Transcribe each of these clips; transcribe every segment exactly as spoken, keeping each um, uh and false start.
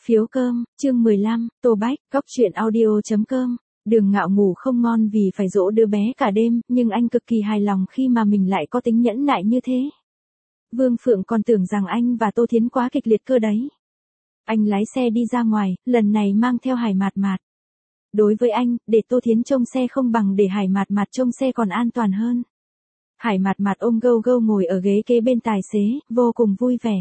Phiếu cơm, chương mười lăm, Tô Bách, Cóc truyện audio.com. Đường Ngạo ngủ không ngon vì phải dỗ đứa bé cả đêm, nhưng anh cực kỳ hài lòng khi mà mình lại có tính nhẫn nại như thế. Vương Phượng còn tưởng rằng anh và Tô Thiến quá kịch liệt cơ đấy. Anh lái xe đi ra ngoài, lần này mang theo Hải Mạt Mạt. Đối với anh, để Tô Thiến trông xe không bằng để Hải Mạt Mạt trông xe còn an toàn hơn. Hải Mạt Mạt ôm Gâu Gâu ngồi ở ghế kế bên tài xế, vô cùng vui vẻ.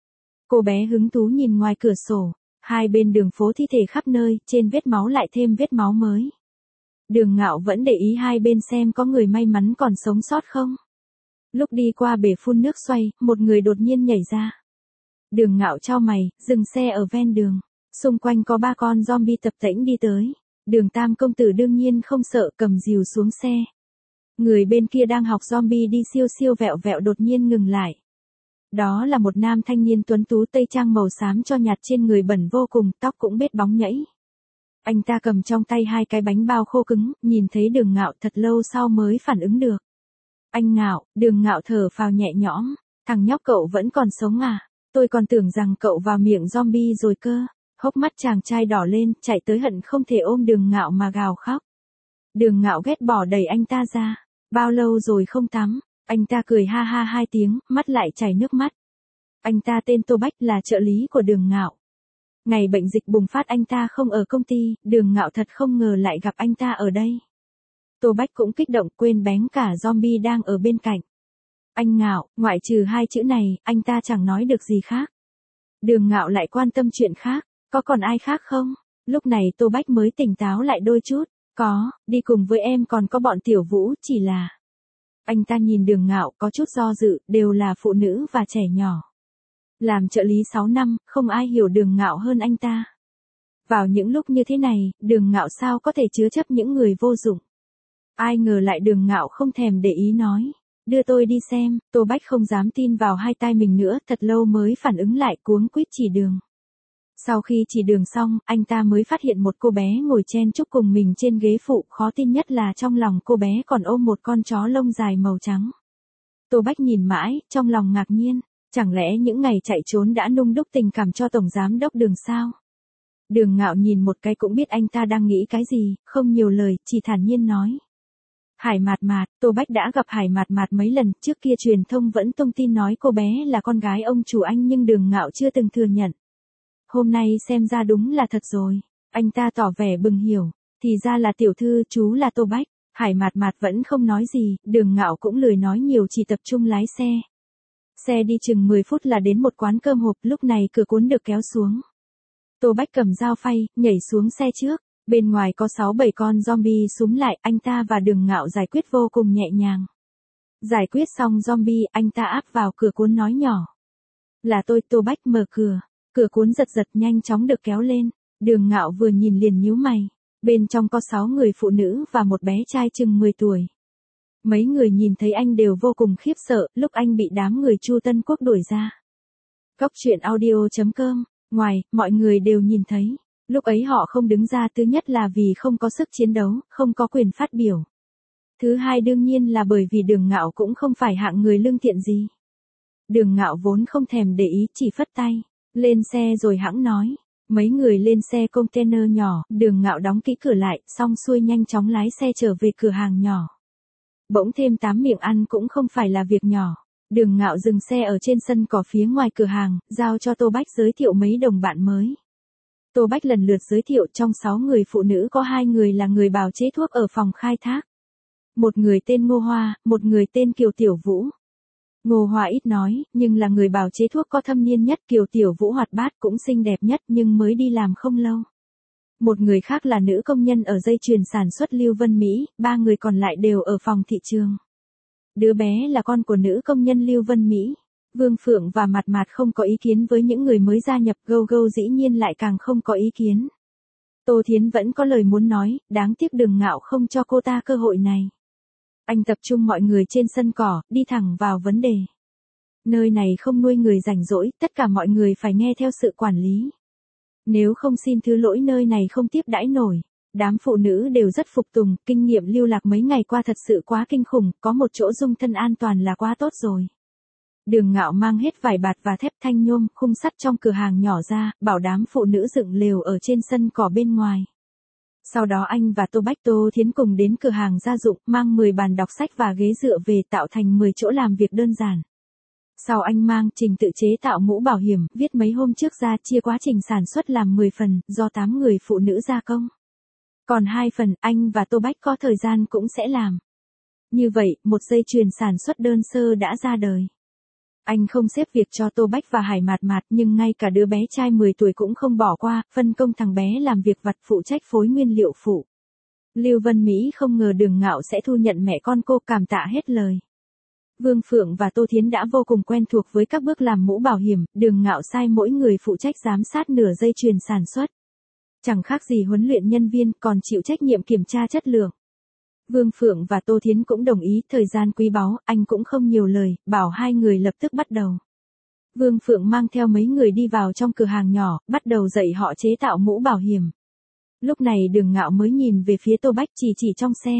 Cô bé hứng thú nhìn ngoài cửa sổ, hai bên đường phố thi thể khắp nơi, trên vết máu lại thêm vết máu mới. Đường Ngạo vẫn để ý hai bên xem có người may mắn còn sống sót không. Lúc đi qua bể phun nước xoay, một người đột nhiên nhảy ra. Đường Ngạo chau mày, dừng xe ở ven đường. Xung quanh có ba con zombie tập tễnh đi tới. Đường Tam công tử đương nhiên không sợ, cầm rìu xuống xe. Người bên kia đang học zombie đi siêu siêu vẹo vẹo đột nhiên ngừng lại. Đó là một nam thanh niên tuấn tú tây trang màu xám cho nhạt, trên người bẩn vô cùng, tóc cũng bết bóng nhẫy. Anh ta cầm trong tay hai cái bánh bao khô cứng, nhìn thấy Đường Ngạo thật lâu sau mới phản ứng được. Anh Ngạo, Đường Ngạo thở phào nhẹ nhõm, thằng nhóc cậu vẫn còn sống à? Tôi còn tưởng rằng cậu vào miệng zombie rồi cơ. Hốc mắt chàng trai đỏ lên, chạy tới hận không thể ôm Đường Ngạo mà gào khóc. Đường Ngạo ghét bỏ đẩy anh ta ra. Bao lâu rồi không tắm? Anh ta cười ha ha hai tiếng, mắt lại chảy nước mắt. Anh ta tên Tô Bách, là trợ lý của Đường Ngạo. Ngày bệnh dịch bùng phát anh ta không ở công ty, Đường Ngạo thật không ngờ lại gặp anh ta ở đây. Tô Bách cũng kích động, quên bén cả zombie đang ở bên cạnh. Anh Ngạo, ngoại trừ hai chữ này, anh ta chẳng nói được gì khác. Đường Ngạo lại quan tâm chuyện khác, có còn ai khác không? Lúc này Tô Bách mới tỉnh táo lại đôi chút. Có, đi cùng với em còn có bọn Tiểu Vũ, chỉ là... Anh ta nhìn Đường Ngạo có chút do dự, đều là phụ nữ và trẻ nhỏ. Làm trợ lý sáu năm, không ai hiểu Đường Ngạo hơn anh ta. Vào những lúc như thế này, Đường Ngạo sao có thể chứa chấp những người vô dụng. Ai ngờ lại Đường Ngạo không thèm để ý nói. Đưa tôi đi xem. Tô Bách không dám tin vào hai tai mình nữa, thật lâu mới phản ứng lại, cuống quýt chỉ đường. Sau khi chỉ đường xong, anh ta mới phát hiện một cô bé ngồi chen chúc cùng mình trên ghế phụ, khó tin nhất là trong lòng cô bé còn ôm một con chó lông dài màu trắng. Tô Bách nhìn mãi, trong lòng ngạc nhiên, chẳng lẽ những ngày chạy trốn đã nung đúc tình cảm cho Tổng Giám Đốc Đường sao? Đường Ngạo nhìn một cái cũng biết anh ta đang nghĩ cái gì, không nhiều lời, chỉ thản nhiên nói. Hải Mạt Mạt. Tô Bách đã gặp Hải Mạt Mạt mấy lần, trước kia truyền thông vẫn tung tin nói cô bé là con gái ông chủ anh, nhưng Đường Ngạo chưa từng thừa nhận. Hôm nay xem ra đúng là thật rồi. Anh ta tỏ vẻ bừng hiểu. Thì ra là tiểu thư, chú là Tô Bách. Hải Mạt Mạt vẫn không nói gì, Đường Ngạo cũng lười nói nhiều, chỉ tập trung lái xe. Xe đi chừng mười phút là đến một quán cơm hộp, lúc này cửa cuốn được kéo xuống. Tô Bách cầm dao phay, nhảy xuống xe trước. Bên ngoài có sáu bảy con zombie xúm lại, anh ta và Đường Ngạo giải quyết vô cùng nhẹ nhàng. Giải quyết xong zombie, anh ta áp vào cửa cuốn nói nhỏ. Là tôi. Tô Bách mở cửa. Cửa cuốn giật giật nhanh chóng được kéo lên. Đường Ngạo vừa nhìn liền nhíu mày. Bên trong có sáu người phụ nữ và một bé trai chừng mười tuổi. Mấy người nhìn thấy anh đều vô cùng khiếp sợ, lúc anh bị đám người Chu Tân Quốc đuổi ra. Cóc truyện audio.com. Ngoài, mọi người đều nhìn thấy. Lúc ấy họ không đứng ra, thứ nhất là vì không có sức chiến đấu, không có quyền phát biểu. Thứ hai đương nhiên là bởi vì Đường Ngạo cũng không phải hạng người lương thiện gì. Đường Ngạo vốn không thèm để ý, chỉ phất tay. Lên xe rồi hãng nói. Mấy người lên xe container nhỏ, Đường Ngạo đóng kỹ cửa lại, xong xuôi nhanh chóng lái xe trở về cửa hàng nhỏ. Bỗng thêm tám miệng ăn cũng không phải là việc nhỏ. Đường Ngạo dừng xe ở trên sân cỏ phía ngoài cửa hàng, giao cho Tô Bách giới thiệu mấy đồng bạn mới. Tô Bách lần lượt giới thiệu, trong sáu người phụ nữ có hai người là người bào chế thuốc ở phòng khai thác. Một người tên Ngô Hoa, một người tên Kiều Tiểu Vũ. Ngô Hoa ít nói, nhưng là người bào chế thuốc có thâm niên nhất, Kiều Tiểu Vũ hoạt bát cũng xinh đẹp nhất, nhưng mới đi làm không lâu. Một người khác là nữ công nhân ở dây chuyền sản xuất Lưu Vân Mỹ, ba người còn lại đều ở phòng thị trường. Đứa bé là con của nữ công nhân Lưu Vân Mỹ. Vương Phượng và Mạt Mạt không có ý kiến với những người mới gia nhập, Gâu Gâu dĩ nhiên lại càng không có ý kiến. Tô Thiến vẫn có lời muốn nói, đáng tiếc Đường Ngạo không cho cô ta cơ hội này. Anh tập trung mọi người trên sân cỏ, đi thẳng vào vấn đề. Nơi này không nuôi người rảnh rỗi, tất cả mọi người phải nghe theo sự quản lý. Nếu không xin thứ lỗi, nơi này không tiếp đãi nổi. Đám phụ nữ đều rất phục tùng, kinh nghiệm lưu lạc mấy ngày qua thật sự quá kinh khủng, có một chỗ dung thân an toàn là quá tốt rồi. Đường Ngạo mang hết vải bạt và thép thanh nhôm, khung sắt trong cửa hàng nhỏ ra, bảo đám phụ nữ dựng lều ở trên sân cỏ bên ngoài. Sau đó anh và Tô Bách Tô Thiến cùng đến cửa hàng gia dụng, mang mười bàn đọc sách và ghế dựa về tạo thành mười chỗ làm việc đơn giản. Sau anh mang Trình tự chế tạo mũ bảo hiểm, viết mấy hôm trước ra chia quá trình sản xuất làm mười phần, do tám người phụ nữ gia công. Còn hai phần, anh và Tô Bách có thời gian cũng sẽ làm. Như vậy, một dây chuyền sản xuất đơn sơ đã ra đời. Anh không xếp việc cho Tô Bách và Hải Mạt Mạt, nhưng ngay cả đứa bé trai mười tuổi cũng không bỏ qua, phân công thằng bé làm việc vặt phụ trách phối nguyên liệu phụ. Lưu Vân Mỹ không ngờ Đường Ngạo sẽ thu nhận mẹ con cô, cảm tạ hết lời. Vương Phượng và Tô Thiến đã vô cùng quen thuộc với các bước làm mũ bảo hiểm, Đường Ngạo sai mỗi người phụ trách giám sát nửa dây chuyền sản xuất. Chẳng khác gì huấn luyện nhân viên, còn chịu trách nhiệm kiểm tra chất lượng. Vương Phượng và Tô Thiến cũng đồng ý, thời gian quý báu, anh cũng không nhiều lời, bảo hai người lập tức bắt đầu. Vương Phượng mang theo mấy người đi vào trong cửa hàng nhỏ, bắt đầu dạy họ chế tạo mũ bảo hiểm. Lúc này Đường Ngạo mới nhìn về phía Tô Bách, chỉ chỉ trong xe.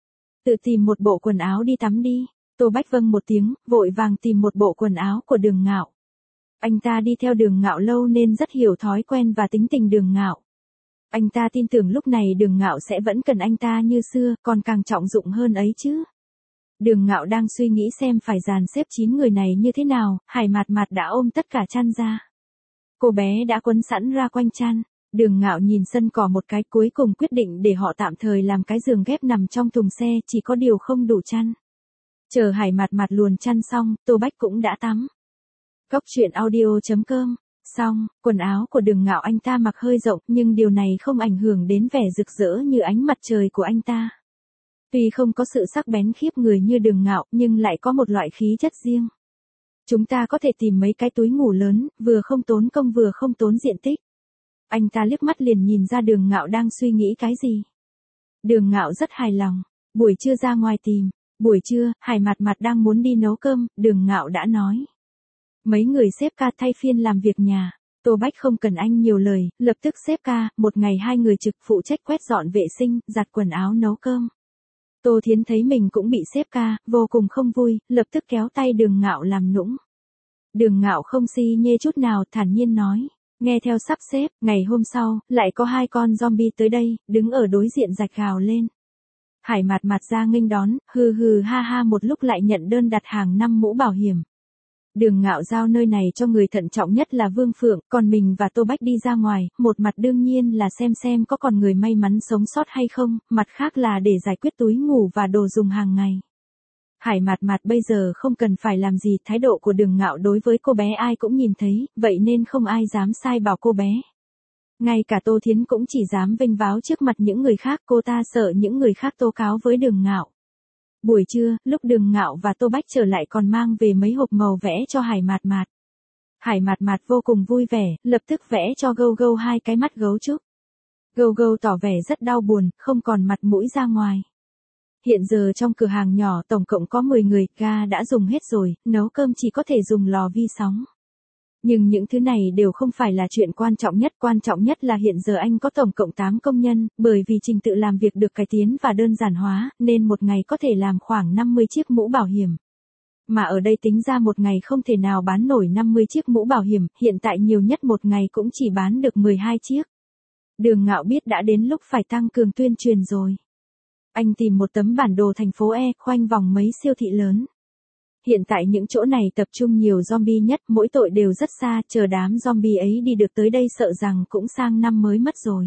Tự tìm một bộ quần áo đi tắm đi. Tô Bách vâng một tiếng, vội vàng tìm một bộ quần áo của Đường Ngạo. Anh ta đi theo Đường Ngạo lâu nên rất hiểu thói quen và tính tình Đường Ngạo. Anh ta tin tưởng lúc này Đường Ngạo sẽ vẫn cần anh ta như xưa, còn càng trọng dụng hơn ấy chứ. Đường Ngạo đang suy nghĩ xem phải dàn xếp chín người này như thế nào, Hải Mạt Mạt đã ôm tất cả chăn ra. Cô bé đã quấn sẵn ra quanh chăn. Đường Ngạo nhìn sân cỏ một cái, cuối cùng quyết định để họ tạm thời làm cái giường ghép nằm trong thùng xe, chỉ có điều không đủ chăn. Chờ Hải Mạt Mạt luồn chăn xong, Tô Bách cũng đã tắm. Cốc truyện audio chấm com. Xong, quần áo của Đường Ngạo anh ta mặc hơi rộng, nhưng điều này không ảnh hưởng đến vẻ rực rỡ như ánh mặt trời của anh ta. Tuy không có sự sắc bén khiếp người như Đường Ngạo, nhưng lại có một loại khí chất riêng. Chúng ta có thể tìm mấy cái túi ngủ lớn, vừa không tốn công vừa không tốn diện tích. Anh ta liếc mắt liền nhìn ra Đường Ngạo đang suy nghĩ cái gì. Đường Ngạo rất hài lòng. Buổi trưa ra ngoài tìm. Buổi trưa, Hải Mạt Mạt đang muốn đi nấu cơm, Đường Ngạo đã nói. Mấy người xếp ca thay phiên làm việc nhà. Tô Bách không cần anh nhiều lời, lập tức xếp ca, một ngày hai người trực phụ trách quét dọn vệ sinh, giặt quần áo nấu cơm. Tô Thiến thấy mình cũng bị xếp ca, vô cùng không vui, lập tức kéo tay Đường Ngạo làm nũng. Đường Ngạo không si nhê chút nào, thản nhiên nói. Nghe theo sắp xếp, ngày hôm sau, lại có hai con zombie tới đây, đứng ở đối diện rạch gào lên. Hải Mạt Mạt ra nghênh đón, hừ hừ ha ha một lúc lại nhận đơn đặt hàng năm mũ bảo hiểm. Đường Ngạo giao nơi này cho người thận trọng nhất là Vương Phượng, còn mình và Tô Bách đi ra ngoài, một mặt đương nhiên là xem xem có còn người may mắn sống sót hay không, mặt khác là để giải quyết túi ngủ và đồ dùng hàng ngày. Hải Mạt Mạt bây giờ không cần phải làm gì, thái độ của Đường Ngạo đối với cô bé ai cũng nhìn thấy, vậy nên không ai dám sai bảo cô bé. Ngay cả Tô Thiến cũng chỉ dám vênh váo trước mặt những người khác, cô ta sợ những người khác tố cáo với Đường Ngạo. Buổi trưa, lúc Đường Ngạo và Tô Bách trở lại còn mang về mấy hộp màu vẽ cho Hải Mạt Mạt. Hải Mạt Mạt vô cùng vui vẻ, lập tức vẽ cho Gâu Gâu hai cái mắt gấu trúc. Gâu Gâu tỏ vẻ rất đau buồn, không còn mặt mũi ra ngoài. Hiện giờ trong cửa hàng nhỏ tổng cộng có mười người, ga đã dùng hết rồi, nấu cơm chỉ có thể dùng lò vi sóng. Nhưng những thứ này đều không phải là chuyện quan trọng nhất, quan trọng nhất là hiện giờ anh có tổng cộng tám công nhân, bởi vì trình tự làm việc được cải tiến và đơn giản hóa, nên một ngày có thể làm khoảng năm mươi chiếc mũ bảo hiểm. Mà ở đây tính ra một ngày không thể nào bán nổi năm mươi chiếc mũ bảo hiểm, hiện tại nhiều nhất một ngày cũng chỉ bán được mười hai chiếc. Đường Ngạo biết đã đến lúc phải tăng cường tuyên truyền rồi. Anh tìm một tấm bản đồ thành phố E, khoanh vòng mấy siêu thị lớn. Hiện tại những chỗ này tập trung nhiều zombie nhất, mỗi tội đều rất xa, chờ đám zombie ấy đi được tới đây sợ rằng cũng sang năm mới mất rồi.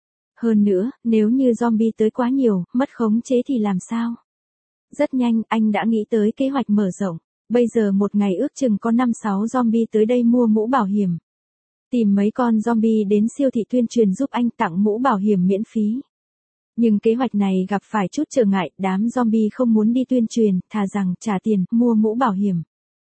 Hơn nữa, nếu như zombie tới quá nhiều, mất khống chế thì làm sao? Rất nhanh, anh đã nghĩ tới kế hoạch mở rộng. Bây giờ một ngày ước chừng có năm sáu zombie tới đây mua mũ bảo hiểm. Tìm mấy con zombie đến siêu thị tuyên truyền giúp anh tặng mũ bảo hiểm miễn phí. Nhưng kế hoạch này gặp phải chút trở ngại, đám zombie không muốn đi tuyên truyền, thà rằng trả tiền, mua mũ bảo hiểm.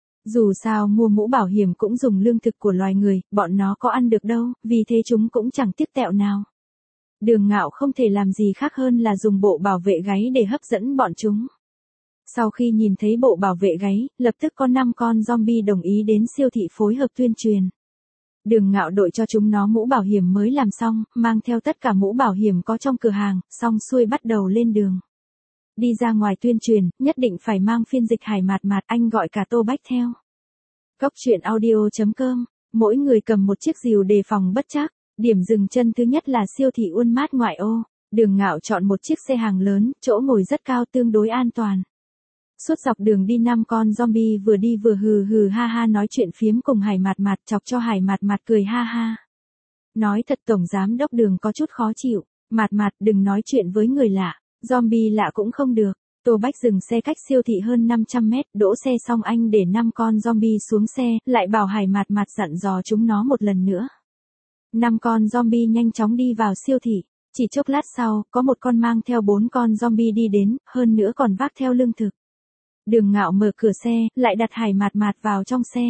Dù sao mua mũ bảo hiểm cũng dùng lương thực của loài người, bọn nó có ăn được đâu, vì thế chúng cũng chẳng tiếc tẹo nào. Đường Ngạo không thể làm gì khác hơn là dùng bộ bảo vệ gáy để hấp dẫn bọn chúng. Sau khi nhìn thấy bộ bảo vệ gáy, lập tức có năm con zombie đồng ý đến siêu thị phối hợp tuyên truyền. Đường Ngạo đội cho chúng nó mũ bảo hiểm mới làm xong, mang theo tất cả mũ bảo hiểm có trong cửa hàng, xong xuôi bắt đầu lên đường. Đi ra ngoài tuyên truyền, nhất định phải mang phiên dịch Hải Mạt Mạt, anh gọi cả Tô Bách theo. Cóc truyện audio chấm com, mỗi người cầm một chiếc rìu đề phòng bất trắc. Điểm dừng chân thứ nhất là siêu thị Uôn Mát ngoại ô. Đường Ngạo chọn một chiếc xe hàng lớn, chỗ ngồi rất cao tương đối an toàn. Suốt dọc đường đi năm con zombie vừa đi vừa hừ hừ ha ha nói chuyện phiếm cùng Hải Mạt Mạt, chọc cho Hải Mạt Mạt cười ha ha. Nói thật tổng giám đốc Đường có chút khó chịu, Mạt Mạt đừng nói chuyện với người lạ, zombie lạ cũng không được. Tô Bách dừng xe cách siêu thị hơn năm trăm mét, đỗ xe xong anh để năm con zombie xuống xe, lại bảo Hải Mạt Mạt dặn dò chúng nó một lần nữa. Năm con zombie nhanh chóng đi vào siêu thị, chỉ chốc lát sau, có một con mang theo bốn con zombie đi đến, hơn nữa còn vác theo lương thực. Đường Ngạo mở cửa xe, lại đặt Hải Mạt Mạt vào trong xe.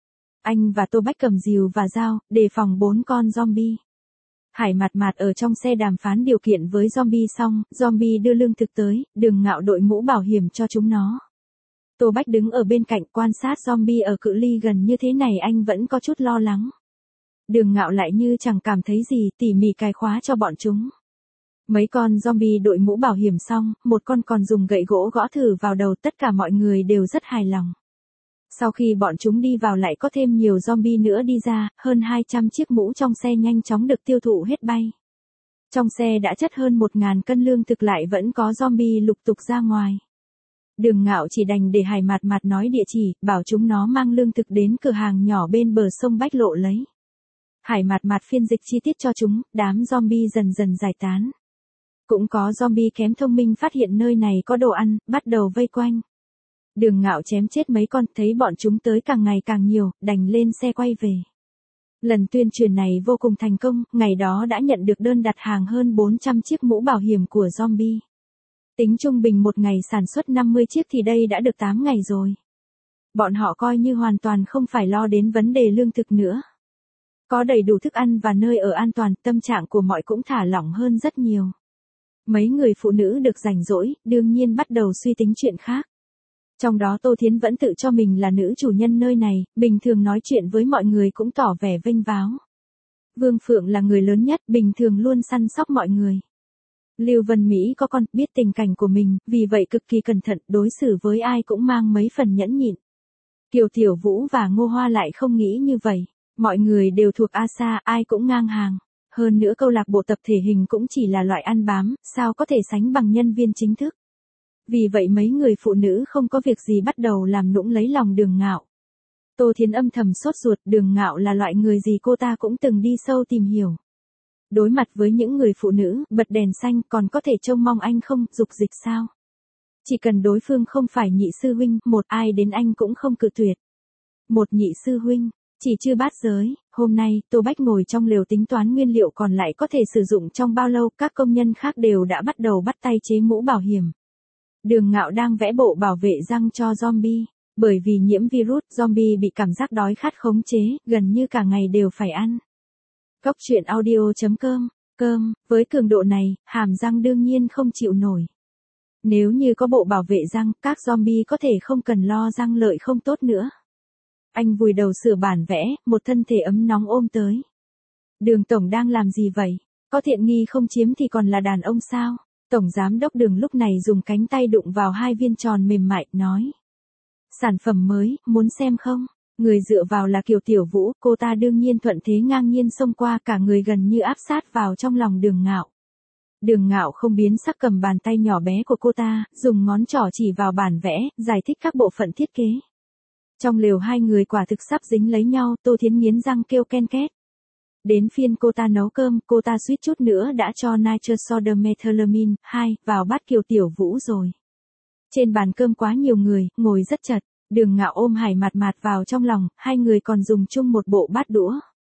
Anh và Tô Bách cầm rìu và dao, đề phòng bốn con zombie. Hải Mạt Mạt ở trong xe đàm phán điều kiện với zombie xong, zombie đưa lương thực tới, Đường Ngạo đội mũ bảo hiểm cho chúng nó. Tô Bách đứng ở bên cạnh quan sát zombie ở cự ly gần như thế này anh vẫn có chút lo lắng. Đường Ngạo lại như chẳng cảm thấy gì, tỉ mỉ cài khóa cho bọn chúng. Mấy con zombie đội mũ bảo hiểm xong, một con còn dùng gậy gỗ gõ thử vào đầu, tất cả mọi người đều rất hài lòng. Sau khi bọn chúng đi vào lại có thêm nhiều zombie nữa đi ra, hơn hai trăm chiếc mũ trong xe nhanh chóng được tiêu thụ hết bay. Trong xe đã chất hơn một nghìn cân lương thực lại vẫn có zombie lục tục ra ngoài. Đường Ngạo chỉ đành để Hải Mạt Mạt nói địa chỉ, bảo chúng nó mang lương thực đến cửa hàng nhỏ bên bờ sông Bách Lộ lấy. Hải Mạt Mạt phiên dịch chi tiết cho chúng, đám zombie dần dần giải tán. Cũng có zombie kém thông minh phát hiện nơi này có đồ ăn, bắt đầu vây quanh. Đường Ngạo chém chết mấy con, thấy bọn chúng tới càng ngày càng nhiều, đành lên xe quay về. Lần tuyên truyền này vô cùng thành công, ngày đó đã nhận được đơn đặt hàng hơn bốn trăm chiếc mũ bảo hiểm của zombie. Tính trung bình một ngày sản xuất năm mươi chiếc thì đây đã được tám ngày rồi. Bọn họ coi như hoàn toàn không phải lo đến vấn đề lương thực nữa. Có đầy đủ thức ăn và nơi ở an toàn, tâm trạng của mọi cũng thả lỏng hơn rất nhiều. Mấy người phụ nữ được rảnh rỗi, đương nhiên bắt đầu suy tính chuyện khác. Trong đó Tô Thiến vẫn tự cho mình là nữ chủ nhân nơi này, bình thường nói chuyện với mọi người cũng tỏ vẻ vênh váo. Vương Phượng là người lớn nhất, bình thường luôn săn sóc mọi người. Lưu Vân Mỹ có con, biết tình cảnh của mình, vì vậy cực kỳ cẩn thận, đối xử với ai cũng mang mấy phần nhẫn nhịn. Kiều Tiểu Vũ và Ngô Hoa lại không nghĩ như vậy. Mọi người đều thuộc a ét a, ai cũng ngang hàng. Hơn nữa câu lạc bộ tập thể hình cũng chỉ là loại ăn bám, sao có thể sánh bằng nhân viên chính thức. Vì vậy mấy người phụ nữ không có việc gì bắt đầu làm nũng lấy lòng Đường Ngạo. Tô Thiến âm thầm sốt ruột, Đường Ngạo là loại người gì cô ta cũng từng đi sâu tìm hiểu. Đối mặt với những người phụ nữ, bật đèn xanh còn có thể trông mong anh không, dục dịch sao? Chỉ cần đối phương không phải nhị sư huynh, một ai đến anh cũng không cự tuyệt. Một nhị sư huynh. Chỉ chưa bát giới, hôm nay, Tô Bách ngồi trong lều tính toán nguyên liệu còn lại có thể sử dụng trong bao lâu, các công nhân khác đều đã bắt đầu bắt tay chế mũ bảo hiểm. Đường Ngạo đang vẽ bộ bảo vệ răng cho zombie, bởi vì nhiễm virus, zombie bị cảm giác đói khát khống chế, gần như cả ngày đều phải ăn. Cóc truyện audio chấm com, cơm, với cường độ này, hàm răng đương nhiên không chịu nổi. Nếu như có bộ bảo vệ răng, các zombie có thể không cần lo răng lợi không tốt nữa. Anh vùi đầu sửa bản vẽ, một thân thể ấm nóng ôm tới. Đường Tổng đang làm gì vậy? Có thiện nghi không chiếm thì còn là đàn ông sao? Tổng Giám đốc Đường lúc này dùng cánh tay đụng vào hai viên tròn mềm mại, nói. Sản phẩm mới, muốn xem không? Người dựa vào là Kiều Tiểu Vũ, cô ta đương nhiên thuận thế ngang nhiên xông qua, cả người gần như áp sát vào trong lòng Đường Ngạo. Đường Ngạo không biến sắc, cầm bàn tay nhỏ bé của cô ta, dùng ngón trỏ chỉ vào bản vẽ, giải thích các bộ phận thiết kế. Trong lều hai người quả thực sắp dính lấy nhau, Tô Thiến nghiến răng kêu ken két. Đến phiên cô ta nấu cơm, cô ta suýt chút nữa đã cho nitrosodimethylamine hai vào bát Kiều Tiểu Vũ rồi. Trên bàn cơm quá nhiều người, ngồi rất chật, Đường Ngạo ôm Hải Mạt Mạt vào trong lòng, hai người còn dùng chung một bộ bát đũa.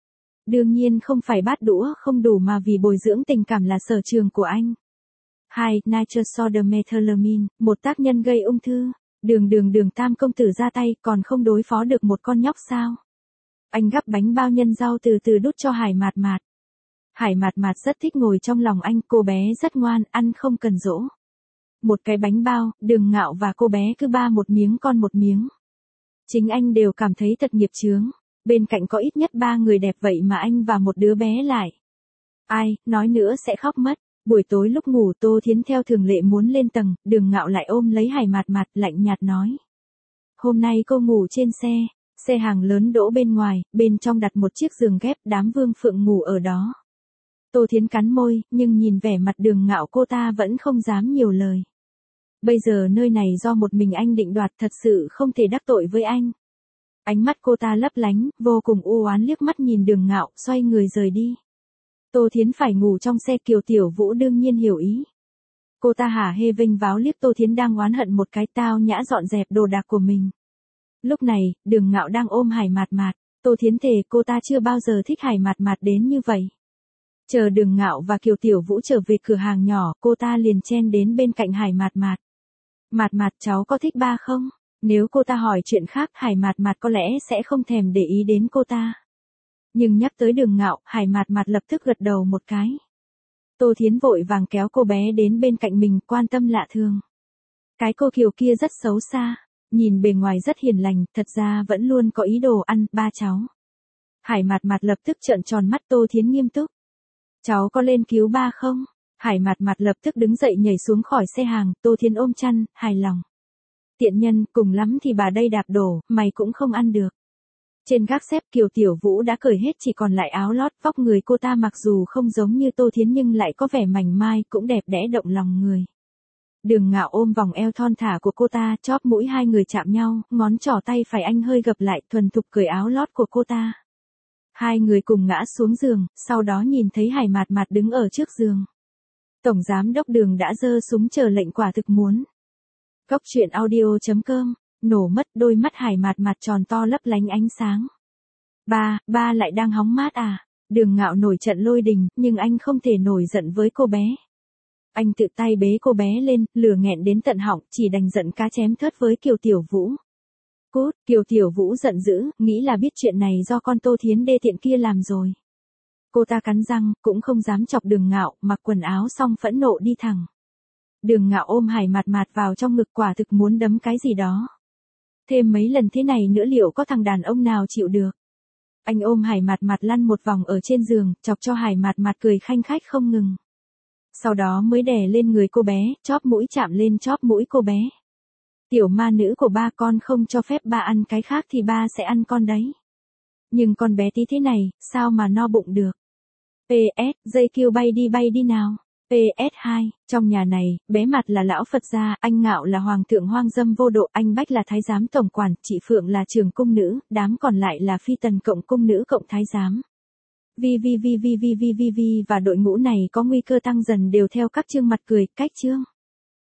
Đương nhiên không phải bát đũa không đủ mà vì bồi dưỡng tình cảm là sở trường của anh. hai. Nitrosodimethylamine, một tác nhân gây ung thư. Đường đường đường Tam công tử ra tay còn không đối phó được một con nhóc sao? Anh gắp bánh bao nhân rau từ từ đút cho Hải Mạt Mạt. Hải Mạt Mạt rất thích ngồi trong lòng anh, cô bé rất ngoan, ăn không cần dỗ. Một cái bánh bao, Đường Ngạo và cô bé cứ ba một miếng con một miếng. Chính anh đều cảm thấy thật nghiệp chướng. Bên cạnh có ít nhất ba người đẹp vậy mà anh và một đứa bé lại. Ai, nói nữa sẽ khóc mất. Buổi tối lúc ngủ Tô Thiến theo thường lệ muốn lên tầng, Đường Ngạo lại ôm lấy Hải Mạt Mạt lạnh nhạt nói. Hôm nay cô ngủ trên xe, Xe hàng lớn đỗ bên ngoài, bên trong đặt một chiếc giường ghép, đám Vương Phượng ngủ ở đó. Tô Thiến cắn môi, nhưng nhìn vẻ mặt Đường Ngạo cô ta vẫn không dám nhiều lời. Bây giờ nơi này do một mình anh định đoạt, thật sự không thể đắc tội với anh. Ánh mắt cô ta lấp lánh, vô cùng u oán liếc mắt nhìn Đường Ngạo, xoay người rời đi. Tô Thiến phải ngủ trong xe, Kiều Tiểu Vũ đương nhiên hiểu ý. Cô ta hả hê vênh váo liếc Tô Thiến đang oán hận một cái, tao nhã dọn dẹp đồ đạc của mình. Lúc này, Đường Ngạo đang ôm Hải Mạt Mạt, Tô Thiến thề cô ta chưa bao giờ thích Hải Mạt Mạt đến như vậy. Chờ Đường Ngạo và Kiều Tiểu Vũ trở về cửa hàng nhỏ, cô ta liền chen đến bên cạnh Hải Mạt Mạt. Mạt Mạt, cháu có thích ba không? Nếu cô ta hỏi chuyện khác, Hải Mạt Mạt có lẽ sẽ không thèm để ý đến cô ta. Nhưng nhắc tới Đường Ngạo, Hải Mạt Mạt lập tức gật đầu một cái. Tô Thiến vội vàng kéo cô bé đến bên cạnh mình, quan tâm lạ thường. Cái cô Kiều kia rất xấu xa, nhìn bề ngoài rất hiền lành, thật ra vẫn luôn có ý đồ ăn ba cháu. Hải Mạt Mạt lập tức trợn tròn mắt. Tô Thiến nghiêm túc. Cháu có lên cứu ba không? Hải Mạt Mạt lập tức đứng dậy nhảy xuống khỏi xe hàng, Tô Thiến ôm chăn, hài lòng. Tiện nhân, cùng lắm thì bà đây đạp đổ, mày cũng không ăn được. Trên gác xếp, Kiều Tiểu Vũ đã cởi hết, chỉ còn lại áo lót. Vóc người cô ta mặc dù không giống như Tô Thiến nhưng lại có vẻ mảnh mai, cũng đẹp đẽ động lòng người. Đường Ngạo ôm vòng eo thon thả của cô ta, chóp mũi hai người chạm nhau, ngón trỏ tay phải anh hơi gập lại, thuần thục cởi áo lót của cô ta. Hai người cùng ngã xuống giường, sau đó nhìn thấy Hải Mạt Mạt đứng ở trước giường. Tổng giám đốc Đường đã giơ súng chờ lệnh, quả thực muốn. Góc truyện audio chấm com, nổ mất. Đôi mắt Hải Mạt Mạt tròn to lấp lánh ánh sáng. Ba, ba lại đang hóng mát à? Đường Ngạo nổi trận lôi đình, nhưng anh không thể nổi giận với cô bé. Anh tự tay bế cô bé lên, lửa nghẹn đến tận họng, chỉ đành giận cá chém thớt với Kiều Tiểu Vũ. Cút! Kiều Tiểu Vũ giận dữ, nghĩ là biết chuyện này do con Tô Thiến đê tiện kia làm rồi. Cô ta cắn răng, cũng không dám chọc Đường Ngạo, mặc quần áo xong phẫn nộ đi thẳng. Đường Ngạo ôm Hải Mạt Mạt vào trong ngực, quả thực muốn đấm cái gì đó. Thêm mấy lần thế này nữa liệu có thằng đàn ông nào chịu được. Anh ôm Hải Mạt Mạt lăn một vòng ở trên giường, chọc cho Hải Mạt Mạt cười khanh khách không ngừng. Sau đó mới đè lên người cô bé, chóp mũi chạm lên chóp mũi cô bé. Tiểu ma nữ của ba, con không cho phép ba ăn cái khác thì ba sẽ ăn con đấy. Nhưng con bé tí thế này, sao mà no bụng được. pê ét, dây kêu bay đi bay đi nào. pê ét hai, trong nhà này, bé Mặt là lão Phật gia, anh Ngạo là hoàng thượng hoang dâm vô độ, anh Bách là thái giám tổng quản, chị Phượng là trưởng cung nữ, đám còn lại là phi tần cộng cung nữ cộng thái giám. Vi vi vi vi vi vi vi vi và đội ngũ này có nguy cơ tăng dần đều theo các chương mặt cười, cách chương.